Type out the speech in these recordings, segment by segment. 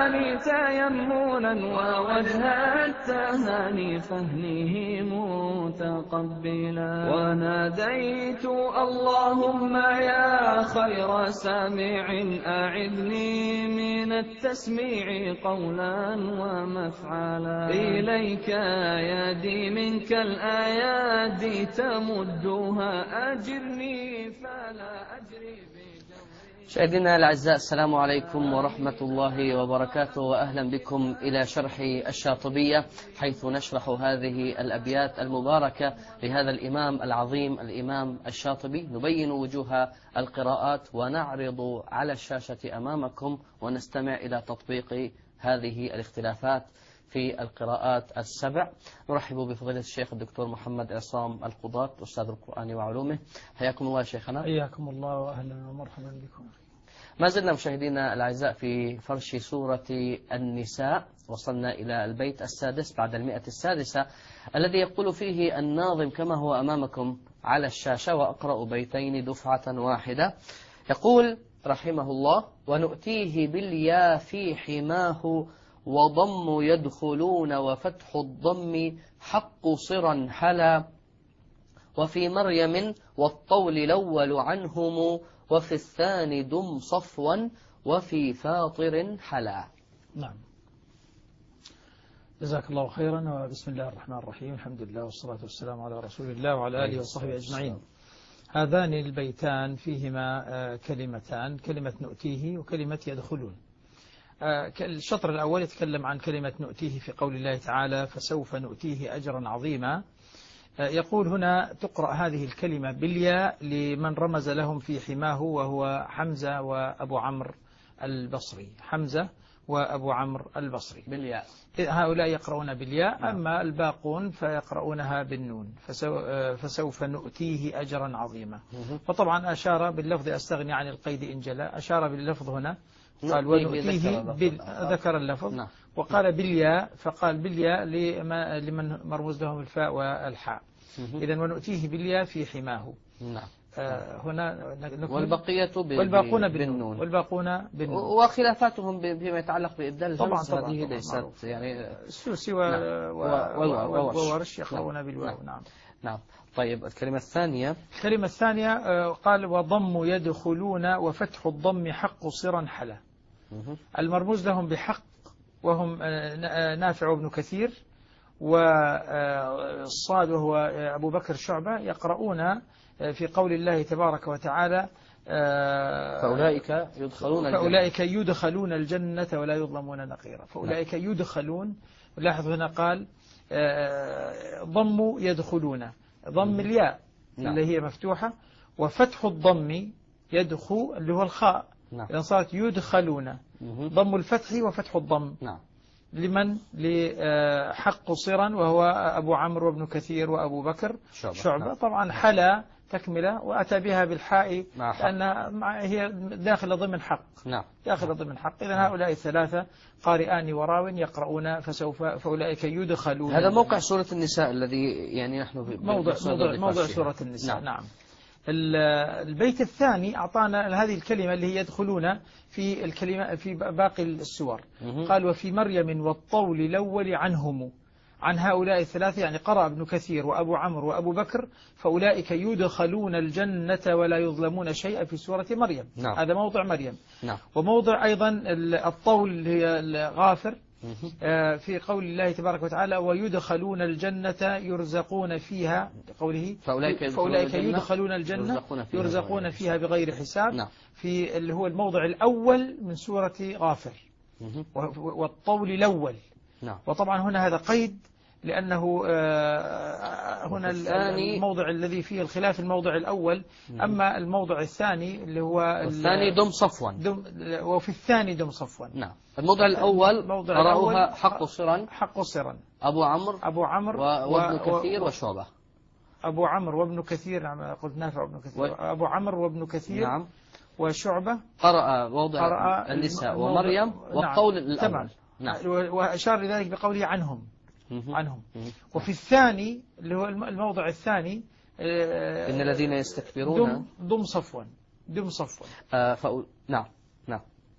الثاني تيمنا ووجه التهاني فهنيه متقبلا وناديت اللهم يا خير سامع أعذني من التسميع قولا ومفعلا إليك يدي منك الآيات تمدها أجرني فلا أجري. مشاهدينا الأعزاء، السلام عليكم ورحمة الله وبركاته، وأهلا بكم إلى شرح الشاطبية، حيث نشرح هذه الأبيات المباركة لهذا الإمام العظيم الإمام الشاطبي. نبين وجوه القراءات ونعرض على الشاشة أمامكم ونستمع إلى تطبيق هذه الاختلافات في القراءات السبع. نرحب بفضيلة الشيخ الدكتور محمد عصام القضاة، أستاذ القرآن وعلومه. حياكم الله شيخنا. حياكم الله وأهلا ومرحبا بكم. ما زلنا مشاهدينا الأعزاء في فرش سورة النساء، وصلنا إلى البيت السادس بعد 106 الذي يقول فيه الناظم كما هو أمامكم على الشاشة، وأقرأ بيتين دفعة واحدة. يقول رحمه الله: ونؤتيه باليا في حماه وضم يدخلون وفتح الضم حق صرا حلا وفي مريم والطول الأول عنهم وفي الثاني دم صفوا وفي فاطر حلا. نعم، جزاك الله خيرا، وبسم الله الرحمن الرحيم، الحمد لله والصلاة والسلام على رسول الله وعلى آله وصحبه أجمعين. هذان البيتان فيهما كلمتان، كلمة نؤتيه وكلمة يدخلون. الشطر الأول يتكلم عن كلمة نؤتيه في قول الله تعالى: فسوف نؤتيه أجرا عظيما. يقول هنا تقرأ هذه الكلمة بالياء لمن رمز لهم في حماه، وهو حمزة وأبو عمرو البصري. حمزة وأبو عمرو البصري بالياء، هؤلاء يقرؤون بالياء. أما الباقون فيقرؤونها بالنون. فسوف نؤتيه أجرا عظيما. وطبعا أشار باللفظ أستغني عن القيد إن جلى، أشار باللفظ هنا قال ونؤتيه ذكر اللفظ. نعم. وقال بالياء، فقال بالياء لمن مرموز لهم الفاء والحاء. إذن ونؤتيه بالياء في حماه. نعم. هنا والبقية والباقون بالنون. والباقون بالنون. وخلافاتهم فيما يتعلق بإبدال الهمز طبعا هذه ليست يعني السوسي وورش يقرؤون بالواو. نعم. نعم. طيب الكلمة الثانية. الكلمة الثانية قال وضم يدخلون وفتح الضم حق صرا حلا. المرموز لهم بحق وهم نافع بن كثير والصاد وهو أبو بكر شعبة، يقرؤون في قول الله تبارك وتعالى: فأولئك يدخلون الجنة ولا يظلمون نقيرا. فأولئك يدخلون. لاحظ هنا قال ضم يدخلون، ضم الياء اللي هي مفتوحة، وفتح الضم يدخل اللي هو الخاء، إذن صارت يدخلون. ضم الفتح وفتح الضم. لمن؟ لحق صرا وهو أبو عمرو وابن كثير وأبو بكر شعبة. طبعا حلا تكملة وأتى بها بالحاء لأنها هي داخل ضمن حق. داخل ضمن حق. إذن هؤلاء الثلاثة قارئان وراو يقرؤون فأولئك يدخلون. هذا موقع سورة النساء الذي يعني نحن في موضع سورة النساء. نعم. البيت الثاني أعطانا هذه الكلمة اللي هي يدخلون في الكلمة في باقي السور. قال وفي مريم والطول الأول عنهم. عن هؤلاء الثلاثة يعني قرأ ابن كثير وأبو عمرو وأبو بكر فأولئك يدخلون الجنة ولا يظلمون شيئا في سورة مريم. هذا موضع مريم. وموضع أيضا الطول هي الغافر في قول الله تبارك وتعالى: ويدخلون الجنة يرزقون فيها، قوله فأولئك يدخلون الجنة يرزقون فيها بغير حساب. في اللي هو الموضع الأول من سورة غافر، والطول الأول. وطبعا هنا هذا قيد لأنه هنا الموضع الذي فيه الخلاف الموضع الأول. أما الموضع الثاني اللي هو الثاني دم صفوا، وفي الثاني دم صفوا. الموضع الأول قرأوها حق صرا أبو عمرو وابن كثير وشعبة. أبو عمرو وابن كثير، قلت نافع وابن كثير. أبو عمرو وابن كثير وشعبة قرأ موضع النساء ومريم والقول الأول. وأشار لذلك بقوله عنهم. وفي الثاني اللي هو الموضع الثاني إن الذين يستكبرون دم صفوا. نعم.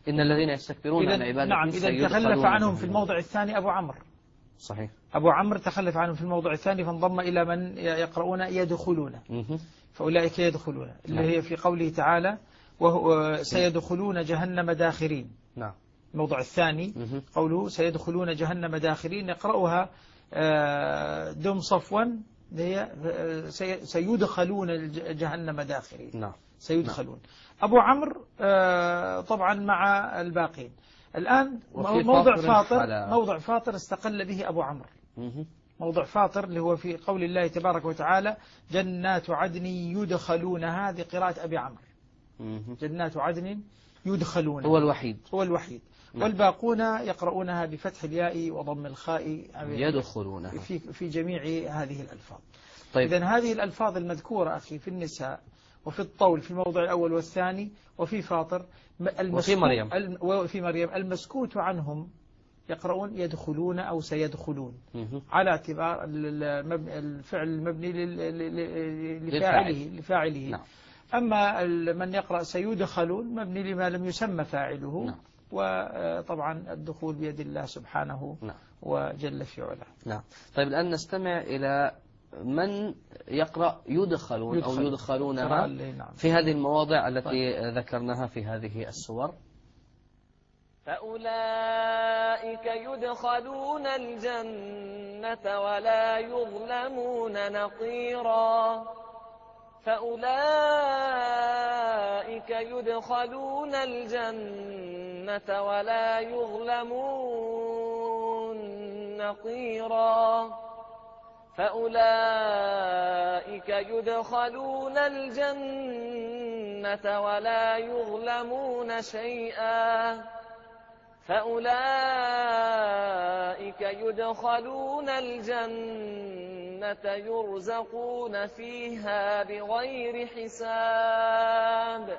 إن الذين يستكبرون عن عبادتي نعم، إذا تخلف عنهم في الموضع الثاني أبو عمرو. صحيح. أبو عمرو تخلف عنهم في الموضع الثاني فانضم إلى من يقرؤون يدخلون، فأولئك يدخلون اللي هي في قوله تعالى وهو سيدخلون جهنم داخرين. نعم. الموضع الثاني قوله سيدخلون جهنم داخرين، يقرأها دم صفوا هي سيدخلون جهنم داخرين. نعم. سيدخلون. أبو عمرو طبعا مع الباقين. الآن موضع فاطر استقل به أبو عمرو. موضع فاطر اللي هو في قول الله تبارك وتعالى جنات عدن يدخلون، هذه قراءة أبي عمرو. جنات عدن يدخلون هو الوحيد. نعم. والباقون يقرؤونها بفتح الياء وضم الخاء يدخلونها في جميع هذه الألفاظ. طيب. إذن هذه الألفاظ المذكورة أخي في النساء وفي الطول في الموضع الأول والثاني وفي فاطر وفي مريم المسكوت عنهم يقرؤون يدخلون أو سيدخلون على اعتبار الفعل المبني لفاعله. نعم. أما من يقرأ سيدخلون مبني لما لم يسمى فاعله. نعم. وطبعا الدخول بيد الله سبحانه. نعم. وجل في علاه. نعم. طيب الآن نستمع إلى من يقرأ يدخلون أو يدخلونها في هذه المواضع التي ذكرناها في هذه السور. فأولئك يدخلون الجنة ولا يظلمون نقيرا. فأولئك يدخلون الجنة ولا يظلمون نقيرا. فأولئك يدخلون الجنة ولا يظلمون شيئا. فأولئك يدخلون الجنة يرزقون فيها بغير حساب.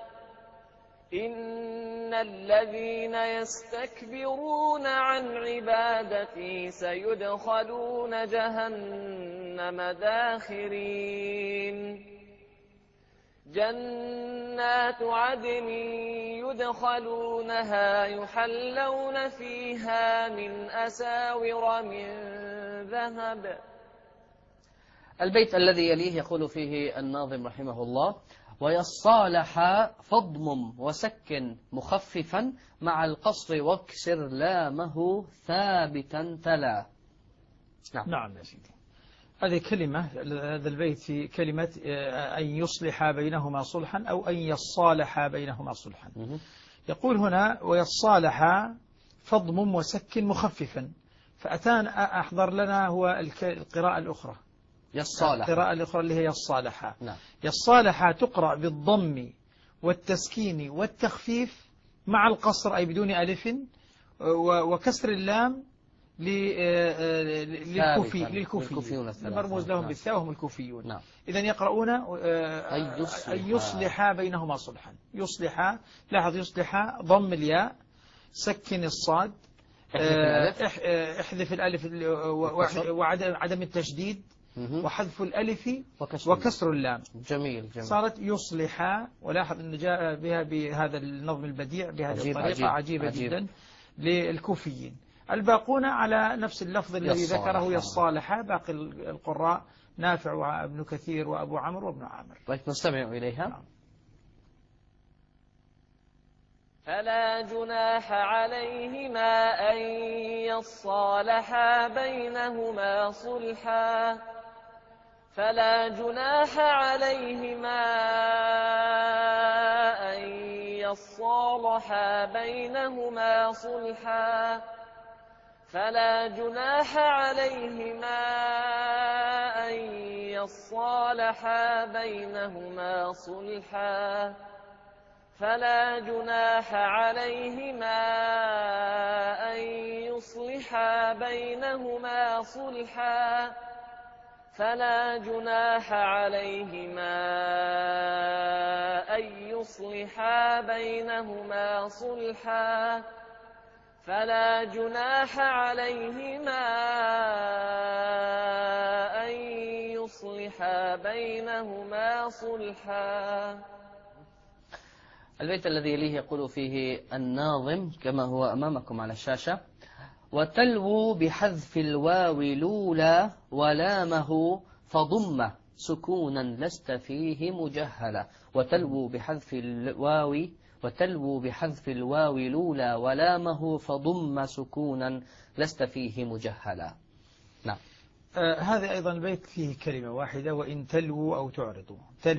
إن الذين يستكبرون عن عبادتي سيدخلون جهنم داخرين. جنات عدن يدخلونها يحلون فيها من أساور من ذهب. البيت الذي يليه يقول فيه الناظم رحمه الله ويصالح فضم وسكن مخففا مع القصر واكسر لامه ثابتا تلا. نعم يا سيدي. هذه كلمة، هذا البيت في كلمة أن يصلح بينهما صلحا أو أن يصالح بينهما صلحا. يقول هنا ويصالح فضم وسكن مخففا، فأتان أحضر لنا هو القراءة الأخرى يصالح. القراءة الأخرى اللي هي يصالح. نعم. يصالح تقرأ بالضم والتسكين والتخفيف مع القصر أي بدون ألف وكسر اللام للكوفيين المرموز لهم بالثاء وهم الكوفيون. نعم. إذن يقرؤون أن يصلح بينهما صلحا. يصلح، لاحظ يصلح ضم الياء سكن الصاد احذف الألف وعدم التشديد وحذف الألف وكسر اللام. جميل. صارت يصلح. ولاحظ أن جاء بها بهذا النظم البديع بهذه الطريقة عجيبة جدا للكوفيين. الباقون على نفس اللفظ الذي ذكره يصالح. باقي القراء نافع وابن كثير وأبو عمرو وابن عامر. طيب نستمع إليها. فلا جناح عليهما أن يصالحا بينهما صلحا. فلا جناح عليهما أن يصالحا بينهما صلحا. فلا جناح عليهما أن يصالحا بينهما صلحا. فلا جناح عليهما أن يصلحا بينهما صلحا. فلا جناح عليهما أن يصلحا بينهما صلحا. فلا جناح عليهما أن يصلحا بينهما صلحا. البيت الذي يليه يقول فيه الناظم كما هو أمامكم على الشاشة: وتلو بحذف الواو لولا ولامه فضم سكونا لست فيه مجهلا. وتلو بحذف الواو لولا ولامه فضم سكونا لست فيه مجهلا. نعم. هذا أيضا البيت فيه كلمة واحدة: وإن تلو أو تعرضوا.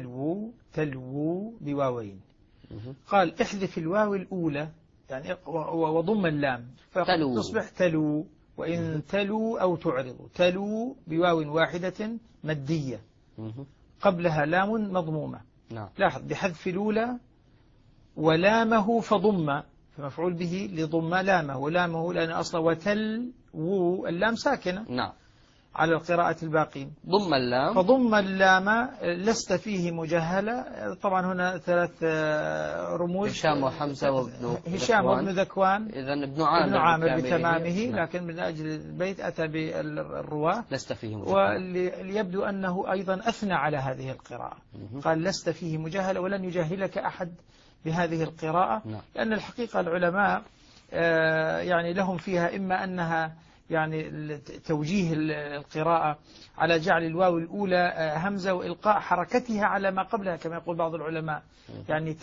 تلو بواوين. قال احذف الواو الأولى يعني وضم اللام فتصبح تلو. وإن تلو أو تعرضوا. تلو بواو واحدة مدية قبلها لام مضمومة. لاحظ: بحذف الأولى ولامه فضم، فمفعول به لضم لامه، ولامه لأن أصلا وتلو اللام ساكنة. نعم. على القراءة الباقين ضم اللام فضم اللام لست فيه مجهلة. طبعا هنا 3 رموز: هشام وحمزة وابن ذكوان. إذن ابن عامر بتمامه. لكن من أجل البيت أتى بالرواة لست فيه مجهلة، وليبدو أنه أيضا أثنى على هذه القراءة. قال لست فيه مجهلة ولن يجهلك أحد بهذه القراءة. لأن الحقيقة العلماء يعني لهم فيها إما أنها يعني توجيه القراءة على جعل الواو الأولى همزة وإلقاء حركتها على ما قبلها كما يقول بعض العلماء، يعني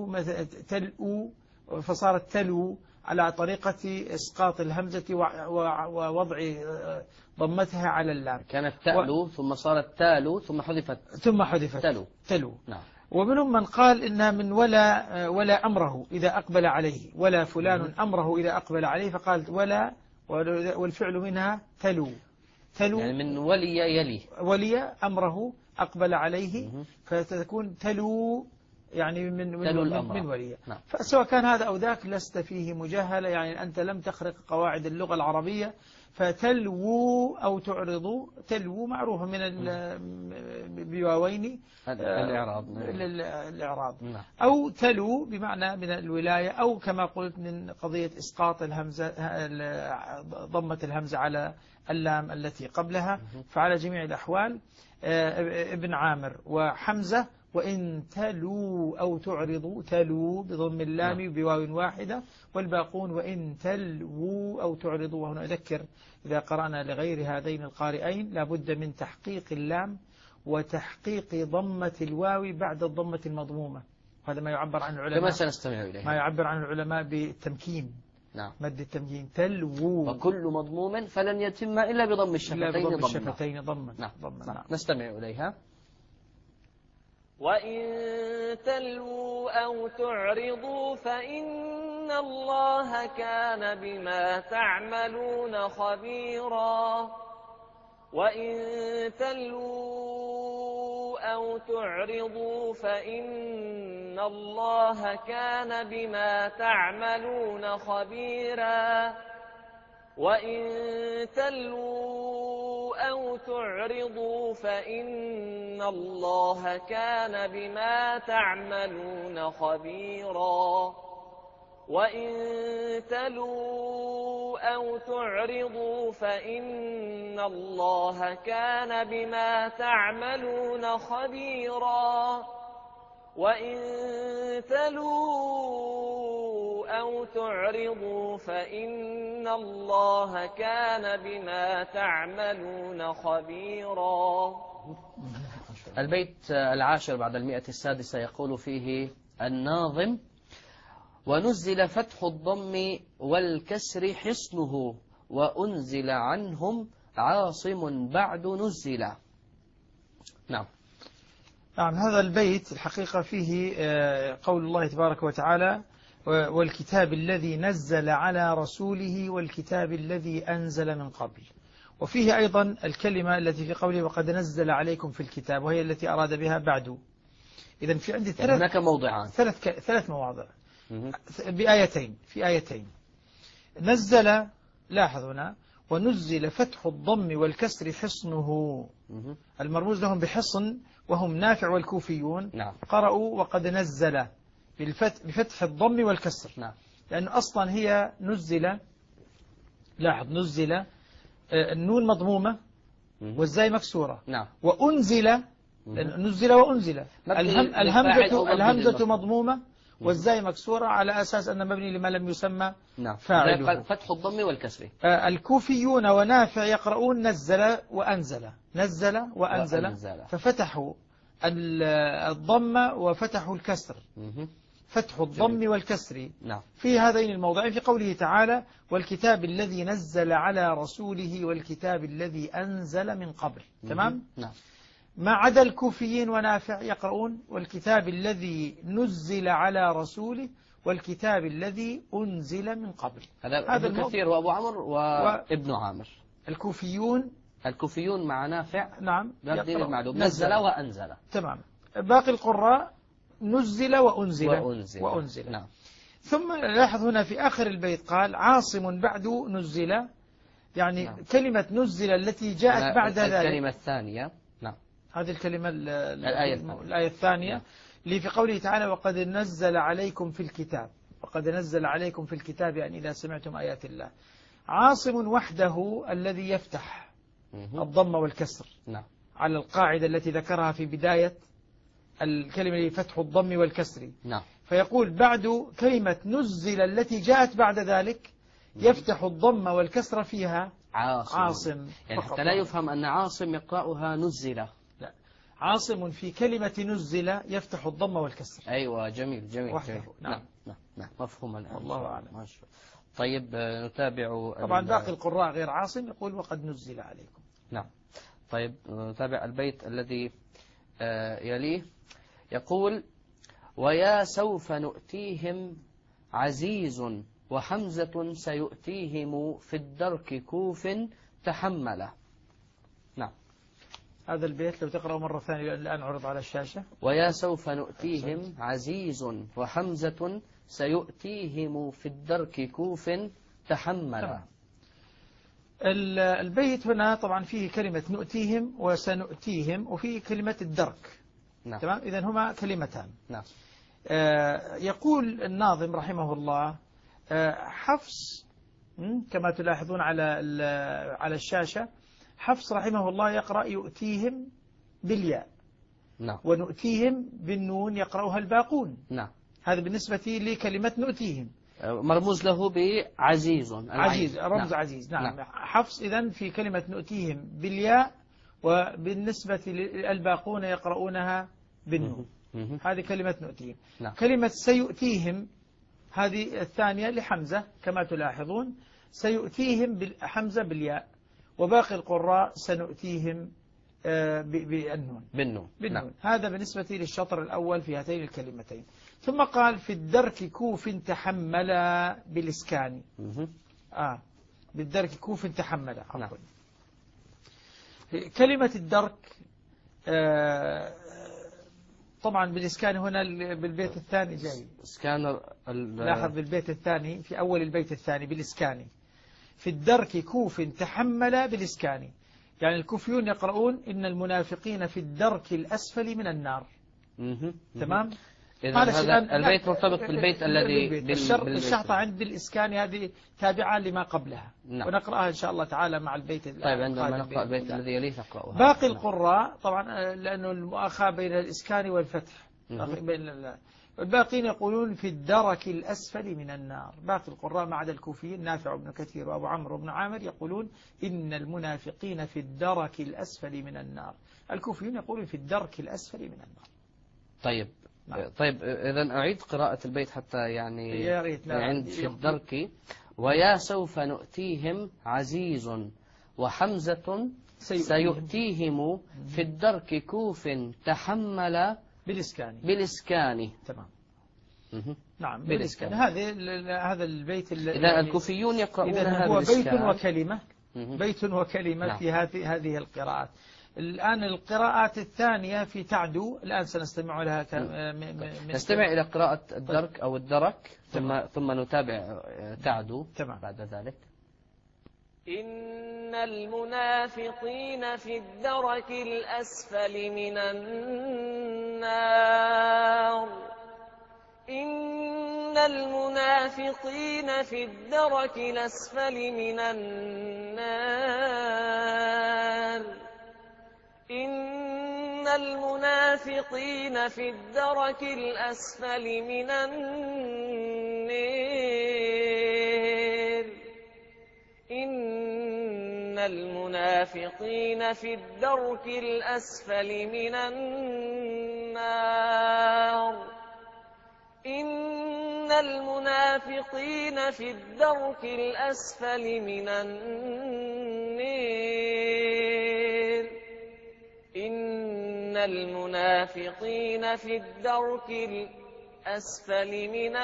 تلؤ فصارت تلو على طريقة إسقاط الهمزة ووضع ضمتها على اللام. كانت تألو ثم صارت تالو ثم حذفت تلو. نعم. ومنهم من قال إنها من ولا أمره إذا أقبل عليه، ولا فلان أمره إذا أقبل عليه، فقال ولا والفعل منها تلو يعني من ولي أمره أقبل عليه، فتكون تلو يعني من ولي. نعم. فسواء كان هذا أو ذاك لست فيه مجهلة، يعني أنت لم تخرق قواعد اللغة العربية. فتلو أو تعرض. تلو معروفة من بواوين الإعراب. أو تلو بمعنى من الولاية، أو كما قلت من قضية إسقاط الهمزة ضمة الهمزة على اللام التي قبلها. فعلى جميع الأحوال ابن عامر وحمزة: وإن تلو أو تعرضوا. تلو بضم اللام بواو واحدة، والباقون وإن تلو أو تعرضوا. وهنا أذكر إذا قرأنا لغير هذين القارئين لابد من تحقيق اللام وتحقيق ضمة الواو بعد الضمة المضمومة. هذا ما يعبر عن العلماء كما سنستمع إليه، ما يعبر عن العلماء بالتمكين. نعم. مد التمكين. تلو. وكل مضموم فلن يتم إلا بضم الشفتين ضمًا. نعم. نستمع إليها: وإن تلووا أو تعرضوا فإن الله كان بما تعملون خبيرا. وإن تلووا أو تعرضوا فإن الله كان بما تعملون خبيرا. وإن تلووا أو تعرضوا فإن الله كان بما تعملون خبيرا. وإن تلووا أو تعرضوا فإن الله كان بما تعملون خبيرا. وإن تلووا أو تعرضوا فإن الله كان بما تعملون خبيرا. البيت 10 بعد 106 يقول فيه الناظم: ونزل فتح الضم والكسر حصنه وأنزل عنهم عاصم بعد نزل. نعم. نعم. هذا البيت الحقيقة فيه قول الله تبارك وتعالى: والكتاب الذي نزل على رسوله والكتاب الذي أنزل من قبل. وفيه أيضا الكلمة التي في قوله: وقد نزل عليكم في الكتاب، وهي التي أراد بها بعد. إذن في عندي هناك موضعان، ثلاث مواضع بآيتين. في آيتين نزل. لاحظ هنا: ونزل فتح الضم والكسر حصنه. المرموز لهم بحصن وهم نافع والكوفيون. نعم. قرأوا وقد نزل بفتح الضم والكسر. نعم. لأن أصلا هي نزل. لاحظ: نزل النون مضمومة والزاي مكسورة. نعم. وأنزل. نزل وأنزل الهمزة مضمومة والزاي مكسورة على أساس أن مبني لما لم يسمى نعم. فاعله. فتح الضم والكسر. الكوفيون ونافع يقرؤون نزل وأنزل، نزل وأنزل، ففتحوا الضم وفتحوا الكسر. فتح الضم والكسر. نعم. في هذين الموضعين في قوله تعالى والكتاب الذي نزل على رسوله والكتاب الذي أنزل من قبل. تمام. نعم. ما عدا الكوفيين ونافع يقرؤون والكتاب الذي نزل على رسوله والكتاب الذي أنزل من قبل. هذا ابن كثير وأبو عمرو وابن عامر. الكوفيون مع نافع. نعم. نزل وأنزل. تمام. باقي القراء نزل وأنزل. نعم. ثم لاحظ هنا في آخر البيت قال عاصم بعد نزل، يعني نعم. كلمة نزل التي جاءت بعد ذلك الكلمة الثانية. نعم. هذه الكلمة الآية الثانية. نعم. اللي في قوله تعالى وقد نزل عليكم في الكتاب، وقد نزل عليكم في الكتاب يعني إذا سمعتم آيات الله. عاصم وحده الذي يفتح الضم والكسر. نعم. على القاعدة التي ذكرها في بداية الكلمة فتح الضم والكسر. نعم. فيقول بعد كلمة نزل التي جاءت بعد ذلك يفتح الضم والكسر فيها عاصم. يعني حتى لا يفهم أن عاصم يقرأها نزل. لا، عاصم في كلمة نزل يفتح الضم والكسر. أيوة. جميل. نعم. مفهوم الآن. والله أعلم. طيب نتابع. طبعا باقي القراء غير عاصم يقول وقد نزل عليكم. نعم. طيب نتابع البيت الذي يليه. يقول ويا سوف نؤتيهم عزيز وحمزة سيؤتيهم في الدرك كوف تحمله. نعم. هذا البيت لو تقرأ مرة ثانية الآن عرض على الشاشة. ويا سوف نؤتيهم عزيز وحمزة سيؤتيهم في الدرك كوف تحمله. البيت هنا طبعا فيه كلمة نؤتيهم وسنؤتيهم وفيه كلمة الدرك. نعم. تمام. إذن هما كلمتان. نعم. يقول الناظم رحمه الله حفص كما تلاحظون على الشاشة، حفص رحمه الله يقرأ يؤتيهم بالياء. نعم. ونؤتيهم بالنون يقرأها الباقون. نعم. هذا بالنسبة لكلمة نؤتيهم. مرموز له بعزيز. عزيز رمز. نعم. عزيز. نعم. حفص إذن في كلمة نؤتيهم بالياء، وبالنسبة للباقون يقرؤونها بالنون. هذه كلمة نؤتيهم. نعم. كلمة سيؤتيهم هذه الثانية لحمزة كما تلاحظون، سيؤتيهم حمزة بالياء، وباقي القراء سنؤتيهم بالنون. نعم. هذا بالنسبة للشطر الأول في هاتين الكلمتين. ثم قال في الدرك كوف تحمل بالإسكان. بالدرك كوف تحمل. نعم. كلمة الدرك طبعا بالإسكان هنا بالبيت الثاني جاي إسكان. لاحظ بالبيت الثاني في أول البيت الثاني بالإسكان في الدرك كوف تحمل بالإسكان، يعني الكوفيون يقرؤون إن المنافقين في الدرك الأسفل من النار. تمام. هذا البيت مرتبط بالبيت الذي الشحطة عند بالإسكان هذه تابعة لما قبلها. نعم. ونقرأها إن شاء الله تعالى مع البيت. طيب عندما نقرأ البيت الذي يليه نقرأها. باقي القراء طبعا لأنه المؤاخاة بين الإسكان والفتح. الباقين يقولون في الدرك الأسفل من النار. باقي القراء ما عدا الكوفيين نافع بن كثير وأبو عمرو بن عامر يقولون إن المنافقين في الدرك الأسفل من النار. الكوفيين يقولون في الدرك الأسفل من النار. طيب. طيب إذن أعيد قراءة البيت حتى يعني عند في الدرك. ويا سوف نؤتيهم عزيز وحمزة سيؤتيهم في الدرك كوف تحمل بالإسكان. تمام. نعم بالإسكان. هذا البيت. إذا الكوفيون يقرؤونها هو بيت وكلمة. بيت وكلمة. نعم. في هذه القراءات. الآن القراءات الثانية في تعدو الآن سنستمع لها. نستمع إلى قراءة الدرك أو الدرك ثم نتابع تعدو. تمام. بعد ذلك إن المنافقين في الدرك الأسفل من النار. إن المنافقين في الدرك الأسفل من النار. إن المنافقين في الدرك الأسفل من النار. إن المنافقين في الدرك الأسفل من النار. إن المنافقين في الدرك الأسفل من النار. إن المنافقين في الدرك الأسفل من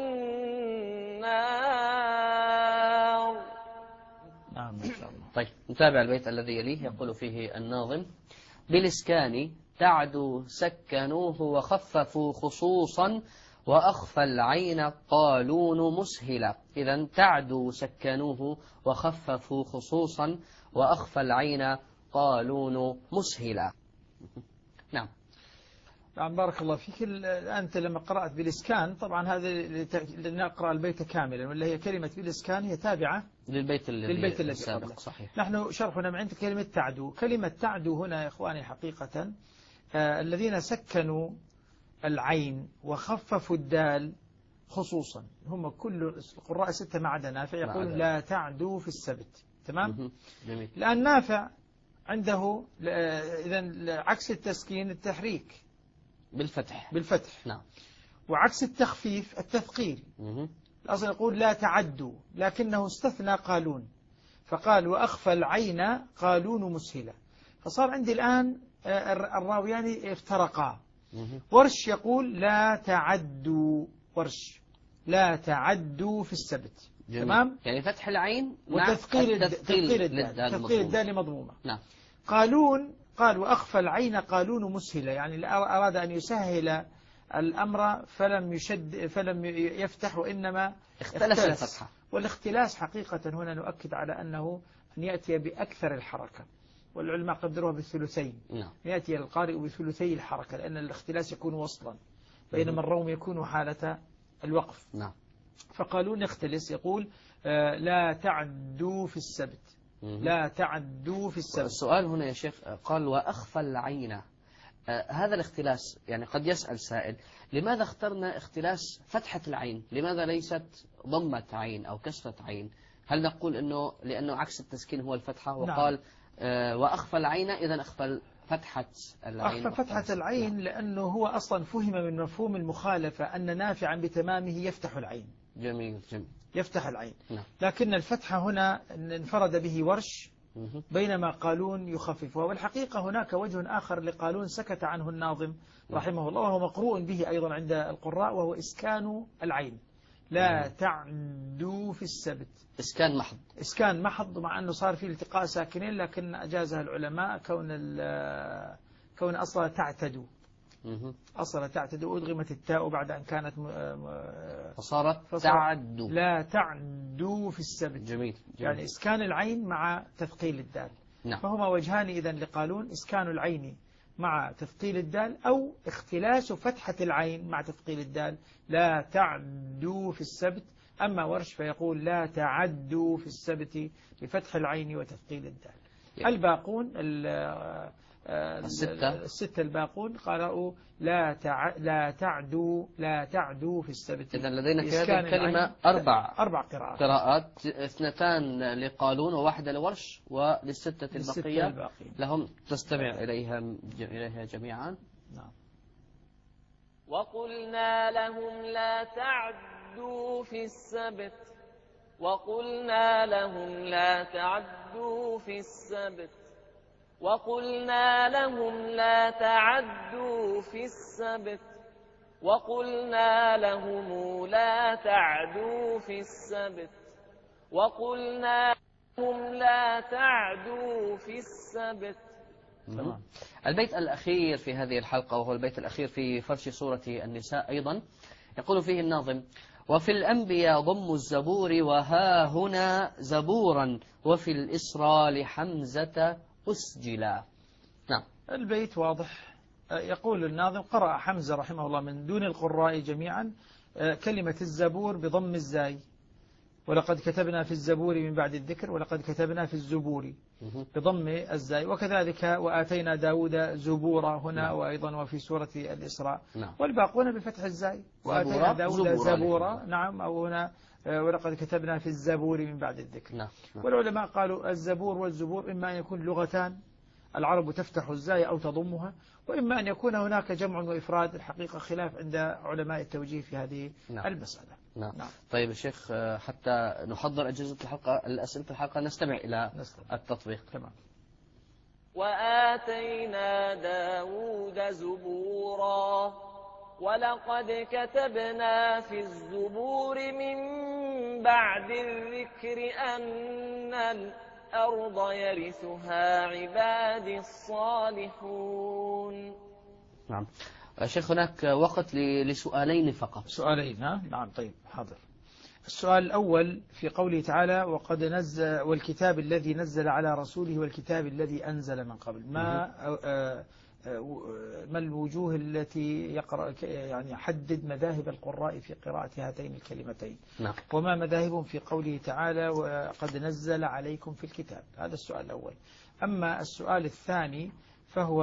النار. نعم ما شاء الله. طيب نتابع البيت الذي يليه. يقول فيه الناظم: بالإسكان تعدو سكنوه وخففوا خصوصا وأخفى العين قالون مسهلا. إذا تعدو سكنوه وخففوا خصوصا وأخفى العين قالون مسهلا. نعم. نعم بارك الله فيك. أنت لما قرأت بالإسكان طبعا هذا لنقرأ البيت كاملا، ولا هي كلمة بالإسكان هي تابعة للبيت الذي قبله. صحيح. نحن شرحنا عند كلمة تعدو. كلمة تعدو هنا يا إخواني حقيقة الذين سكنوا العين وخففوا الدال خصوصا هم كل القراء 6 ما عدا نافع يقول لا تعدو في السبت. تمام. جميل. لأن نافع عنده إذا عكس التسكين التحريك بالفتح. نعم. وعكس التخفيف التثقيل. الأصل يقول لا تعدوا، لكنه استثنى قالون فقال وأخفى العين قالون مسهلة، فصار عندي الآن الراويان افترقا. ورش يقول لا تعدوا، ورش لا تعدوا في السبت. جميل. تمام. يعني فتح العين وتثقيل الدال مضمومة. نعم. قالون قال وأخفى العين قالون مسهلة، يعني أراد أن يسهل الأمر فلم يفتح وإنما اختلس الفتحة. والاختلاس حقيقة هنا نؤكد على أنه أن يأتي بأكثر الحركة، والعلماء قدروها بالثلثين. نعم. يأتي القارئ بثلثي الحركة لأن الاختلاس يكون وصلا، بينما الروم يكون حالة الوقف. نعم. فقالوا نختلس يقول لا تعدوا في السبت. لا تعدوا في السبت. السؤال هنا يا شيخ قال وأخفى العين، هذا الاختلاس يعني قد يسأل سائل لماذا اخترنا اختلاس فتحة العين؟ لماذا ليست ضمة عين أو كسرة عين؟ هل نقول أنه لأنه عكس التسكين هو الفتحة وقال نعم. وأخفى العين إذا أخفى فتحة العين. أخفى فتحة العين نعم. لأنه هو أصلا فهم من مفهوم المخالفة أن نافعا بتمامه يفتح العين. جميل. يفتح العين. نعم. لكن الفتحة هنا انفرد به ورش بينما قالون يخففها. والحقيقة هناك وجه آخر لقالون سكت عنه الناظم رحمه الله وهو مقروء به أيضا عند القراء، وهو إسكان العين. لا تعدوا في السبت. إسكان محض مع أنه صار فيه التقاء ساكنين، لكن أجازها العلماء كون أصلا تعتدوا. أصلا تعتدوا أدغمت التاء بعد أن كانت فصارت تعدوا. لا تعدوا في السبت. جميل. يعني إسكان العين مع تثقيل الدال. نعم. فهما وجهان إذن لقالون: إسكان العين مع تثقيل الدال، أو اختلاس فتحة العين مع تثقيل الدال. لا تعدوا في السبت. أما ورش فيقول لا تعدوا في السبت بفتح العين وتثقيل الدال. الباقون الستة الباقون قرأوا لا تعدوا في السبت. إذن لدينا في هذه الكلمة أربع قراءات، 2 لقالون وواحدة لورش، وللستة البقية لهم تستمع إليها جميعا. نعم. وقلنا لهم لا تعدوا في السبت. وقلنا لهم لا تعدوا في السبت. وقلنا لهم لا تعدوا في السبت. وقلنا لهم لا تعدوا في السبت. وقلنا لهم لا تعدوا في السبت. البيت الأخير في هذه الحلقة وهو البيت الأخير في فرش سورة النساء أيضا يقول فيه الناظم: وفي الأنبياء ضم الزبور وها هنا زبورا وفي الإسراء لحمزة أسجلا. نعم. البيت واضح. يقول الناظم: قرأ حمزة رحمه الله من دون القراء جميعا كلمة الزبور بضم الزاي، ولقد كتبنا في الزبور من بعد الذكر، ولقد كتبنا في الزبور بضم الزاي. وكذلك وآتينا داود زبورا هنا وأيضا وفي سورة الإسراء. والباقون بفتح الزاي، وآتينا داود زبورا. نعم. أو هنا ولقد كتبنا في الزبور من بعد الذكر. والعلماء قالوا الزبور والزبور إما أن يكون لغتان العرب تفتح الزاي أو تضمها، وإما أن يكون هناك جمع وإفراد. الحقيقة خلاف عند علماء التوجيه في هذه المسألة. نعم. طيب الشيخ، حتى نحضر أجهزة الحلقة الأسئلة الحلقة نستمع إلى التطبيق. تمام. وآتينا داود زبورا ولقد كتبنا في الزبور من بعد الذكر أن الأرض يرثها عبادي الصالحون. نعم. شيخ، هناك وقت لسؤالين فقط. سؤالين. نعم. طيب حاضر. السؤال الأول في قوله تعالى وقد نزل والكتاب الذي نزل على رسوله والكتاب الذي أنزل من قبل، ما الوجوه التي يقرأ يعني حدد مذاهب القراء في قراءة هاتين الكلمتين؟ وما مذاهبهم في قوله تعالى وقد نزل عليكم في الكتاب؟ هذا السؤال الأول. أما السؤال الثاني فهو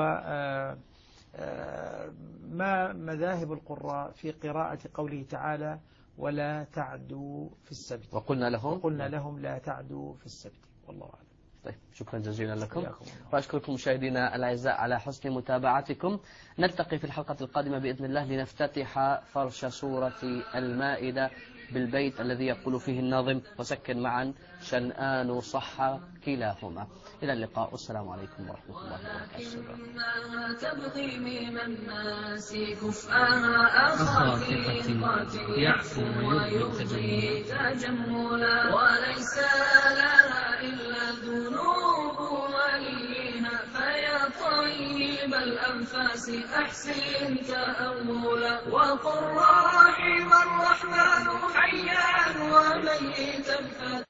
ما مذاهب القراء في قراءة قوله تعالى ولا تعدوا في السبت؟ وقلنا لهم لا تعدوا في السبت. والله أعلم. طيب، شكرا جزيلا لكم، وأشكركم مشاهدينا الأعزاء على حسن متابعتكم. نلتقي في الحلقة القادمة بإذن الله لنفتتح فرش سورة المائدة بالبيت الذي يقول فيه الناظم وسكن معا شنآن صح كلاهما. إلى اللقاء، والسلام عليكم ورحمة الله وبركاته. تبغي من الناس كفءها أخاطئة يعفو ويبغي تجملا وليس لها إلا ذنوب وليها فيا طيب الأنفاس أحسن تأولا وقل رحم الرحمن حيا وميتا